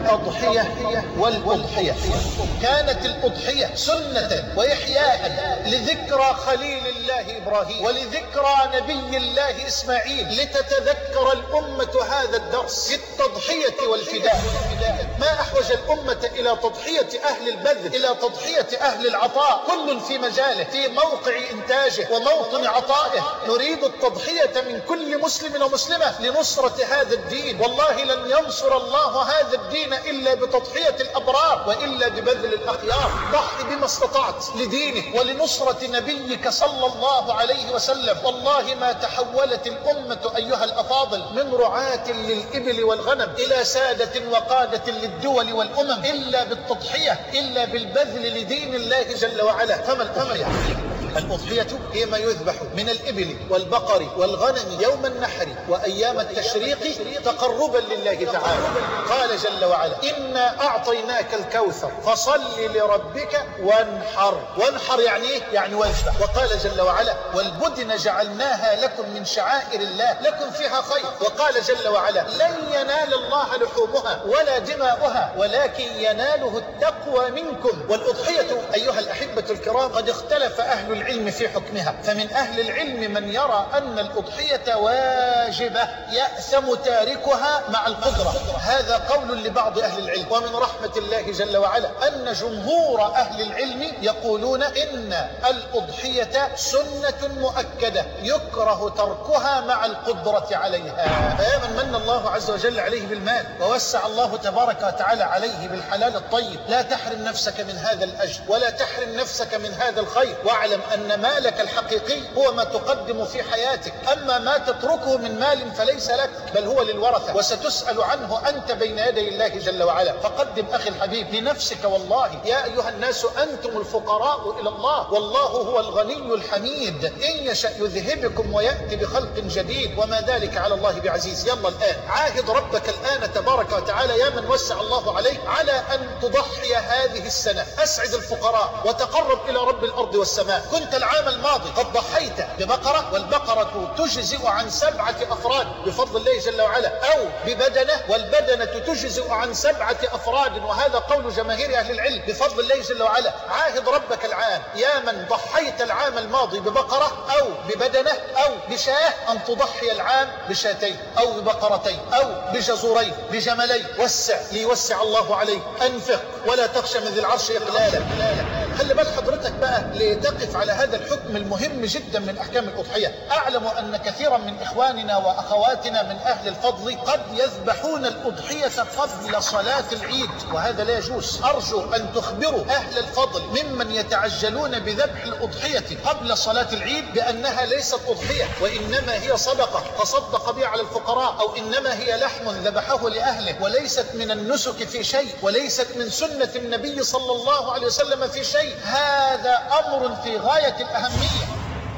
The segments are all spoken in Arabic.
الأضحية والأضحية. كانت الأضحية سنة وإحياء لذكرى خليل الله إبراهيم ولذكرى نبي الله إسماعيل، لتتذكر الأمة هذا الدرس في التضحية والفداء. ما أحوج الأمة إلى تضحية أهل البذل، إلى تضحية أهل العطاء، كل في مجاله، في موقع إنتاجه وموطن عطائه. نريد التضحية من كل مسلم ومسلمة لنصرة هذا الدين. والله لن ينصر الله هذا الدين إلا بتضحية الأبرار وإلا ببذل الأخيار. ضح بما استطعت لدينك ولنصرة نبيك صلى الله عليه وسلم. والله ما تحولت الأمة أيها الأفاضل من رعاة للإبل والغنم إلى سادة وقادة للدول والأمم إلا بالتضحية، إلا بالبذل لدين الله جل وعلا. فما الأضحية؟ الأضحية هي ما يذبح من الإبل والبقر والغنم يوم النحر وأيام التشريق تقربا لله تعالى. قال جل وعلا: إنا أعطيناك الكوثر فصل لربك وانحر. وانحر يعني إيه؟ يعني واذبح. وقال جل وعلا: والبدن جعلناها لكم من شعائر الله لكم فيها خير. وقال جل وعلا: لن ينال الله لحومها ولا دماؤها ولكن يناله التقوى منكم. والأضحية أيها الأحبة الكرام قد اختلف أهل العلم في حكمها، فمن أهل العلم من يرى أن الأضحية واجبة يأثم تاركها مع القدرة، هذا قول لبعض أهل العلم. ومن رحمة الله جل وعلا أن جمهور أهل العلم يقولون إن الأضحية سنة مؤكدة يكره تركها مع القدرة عليها. فيا من من الله عز وجل عليه بالمال ووسع الله تبارك وتعالى عليه بالحلال الطيب، لا تحرم نفسك من هذا الأجر ولا تحرم نفسك من هذا الخير، واعلم أن مالك الحقيقي هو ما تقدم في حياتك. أما ما تتركه من مال فليس لك بل هو للورثة، وستسأل عنه أنت بين يدي الله جل وعلا. فقدم أخي الحبيب لنفسك. والله يا أيها الناس أنتم الفقراء إلى الله والله هو الغني الحميد، إن يشأ يذهبكم ويأتي بخلق جديد وما ذلك على الله بعزيز. يلا الآن عاهد ربك الآن تبارك وتعالى يا من وسع الله عليك على أن تضحي هذه السنة. أسعد الفقراء وتقرب إلى رب الأرض والسماء. كنت العام الماضي قد ضحيت ببقرة، والبقرة تجزئ عن 7 أفراد بفضل الله جل وعلا، أو ببدنة والبدنة تجزئ عن 7 أفراد، وهذا قول جماهير أهل العلم بفضل الله جل وعلا. عاهد ربك العام يا من ضحيت العام الماضي ببقرة أو ببدنة أو بشاة أن تضحي العام بشاتين أو ببقرتين أو بجزورين بجملين. وسع ليوسع الله عليك. أنفق ولا تخشى من ذي العرش إقلالا. خلي بال حضرتك بقى لتقف على هذا الحكم المهم جدا من أحكام الأضحية. أعلم أن كثيرا من إخواننا وأخواتنا من أهل الفضل قد يذبحون الأضحية قبل صلاة العيد، وهذا لا يجوز. أرجو أن تخبروا أهل الفضل ممن يتعجلون بذبح الأضحية قبل صلاة العيد بأنها ليست أضحية، وإنما هي صدقة تصدق بها على الفقراء، أو إنما هي لحم ذبحه لأهله، وليست من النسك في شيء، وليست من سنة النبي صلى الله عليه وسلم في شيء. هذا أمر في غاية الأهمية.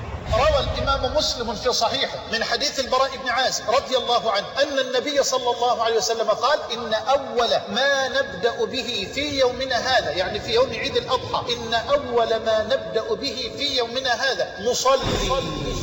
روى الإمام مسلم في صحيحه من حديث البراء بن عازب رضي الله عنه أن النبي صلى الله عليه وسلم قال: إن أول ما نبدأ به في يومنا هذا، يعني في يوم عيد الأضحى، إن أول ما نبدأ به في يومنا هذا نصلي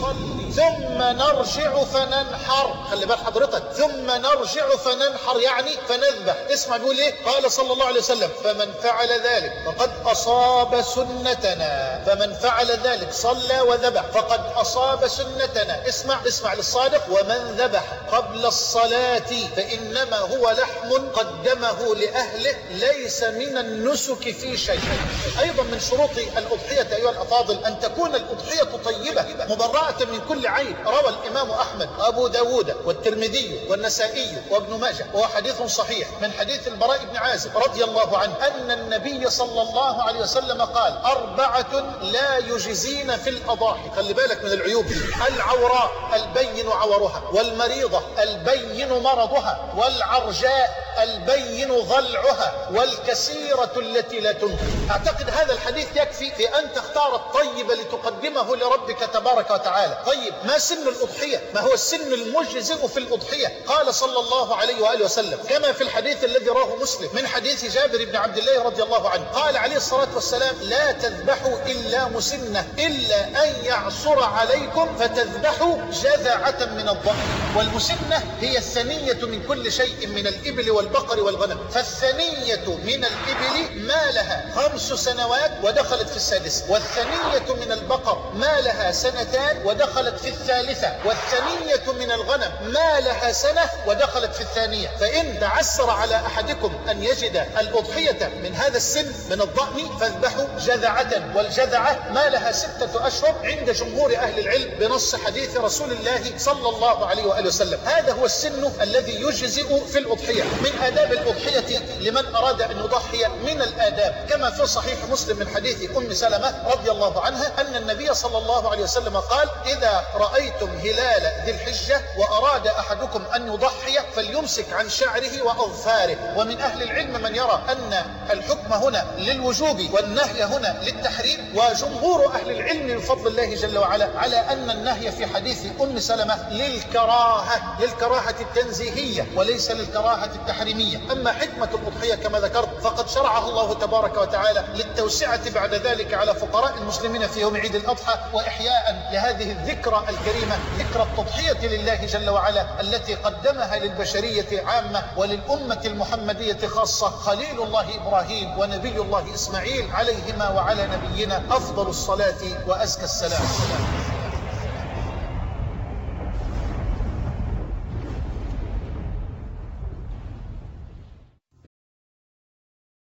ثم نرجع فننحر. خلي بال حضرتك، ثم نرجع فننحر يعني فنذبح. اسمع بيقول ايه؟ قال صلى الله عليه وسلم: فمن فعل ذلك فقد أصاب سنتنا. فمن فعل ذلك صلى وذبح فقد أصاب سنتنا. اسمع للصادق: ومن ذبح قبل الصلاة فإنما هو لحم قدمه لأهله ليس من النسك في شيء. أيضا من شروط الأضحية أيها الأفاضل أن تكون الأضحية طيبة مبرأة من كل عيب. روى الإمام أحمد وأبو داود والترمذي والنسائي وابن ماجه وهو حديث صحيح من حديث البراء بن عازب رضي الله عنه أن النبي صلى الله عليه وسلم قال: 4 لا يجزين في الأضاحي. خلي بالك من العيوب: العوراء البين عورها، والمريضة البين مرضها، والعرجاء البين ضلعها، والكسيرة التي لا تنكر. أعتقد هذا الحديث يكفي في أن تختار الطيب لتقدمه لربك تبارك وتعالى. طيب، ما سن الأضحية؟ ما هو السن المجزئ في الأضحية؟ قال صلى الله عليه وآله وسلم كما في الحديث الذي رواه مسلم من حديث جابر بن عبد الله رضي الله عنه قال عليه الصلاة والسلام: لا تذبحوا إلا مسنة إلا أن يعصر عليكم فتذبحوا جذعة من الضأن. والمسنة هي الثنية من كل شيء من الإبل والبقر والغنم. فالثنية من الإبل ما لها 5 سنوات ودخلت في السادسة، والثنية من البقر ما لها 2 ودخلت في الثالثة، والثنية من الغنم ما لها 1 ودخلت في الثانية. فإن تعسر على أحدكم أن يجد الأضحية من هذا السن من الضأن فاذبحوا جذعة، والجذعة ما لها 6 أشهر عند جمهور أهل العلم بنص حديث رسول الله صلى الله عليه وآله وسلم. هذا هو السن الذي يجزئ في الأضحية. من آداب الأضحية لمن أراد أن يضحي من الآداب كما في صحيح مسلم من حديث أم سلمة رضي الله عنها أن النبي صلى الله عليه وسلم قال: إذا رأيتم هلال ذي الحجة وأراد أحدكم أن يضحي فليمسك عن شعره وأظفاره. ومن أهل العلم من يرى أن الحكم هنا للوجوب والنهي هنا للتحريم، وجمهور أهل العلم بفضل الله جل وعلا على أن النهي في حديث أم سلمة للكراهة التنزيهية وليس للكراهة التحريمية. أما حكمة الأضحية كما ذكرت فقد شرعها الله تبارك وتعالى للتوسعة بعد ذلك على فقراء المسلمين في يوم عيد الأضحى، وإحياء لهذه الذكرى الكريمة، ذكرى التضحية لله جل وعلا التي قدمها للبشرية عامة وللأمة المحمدية خاصة خليل الله إبراهيم ونبي الله إسماعيل عليهما وعلى نبينا أفضل الصلاة وأزكى السلام.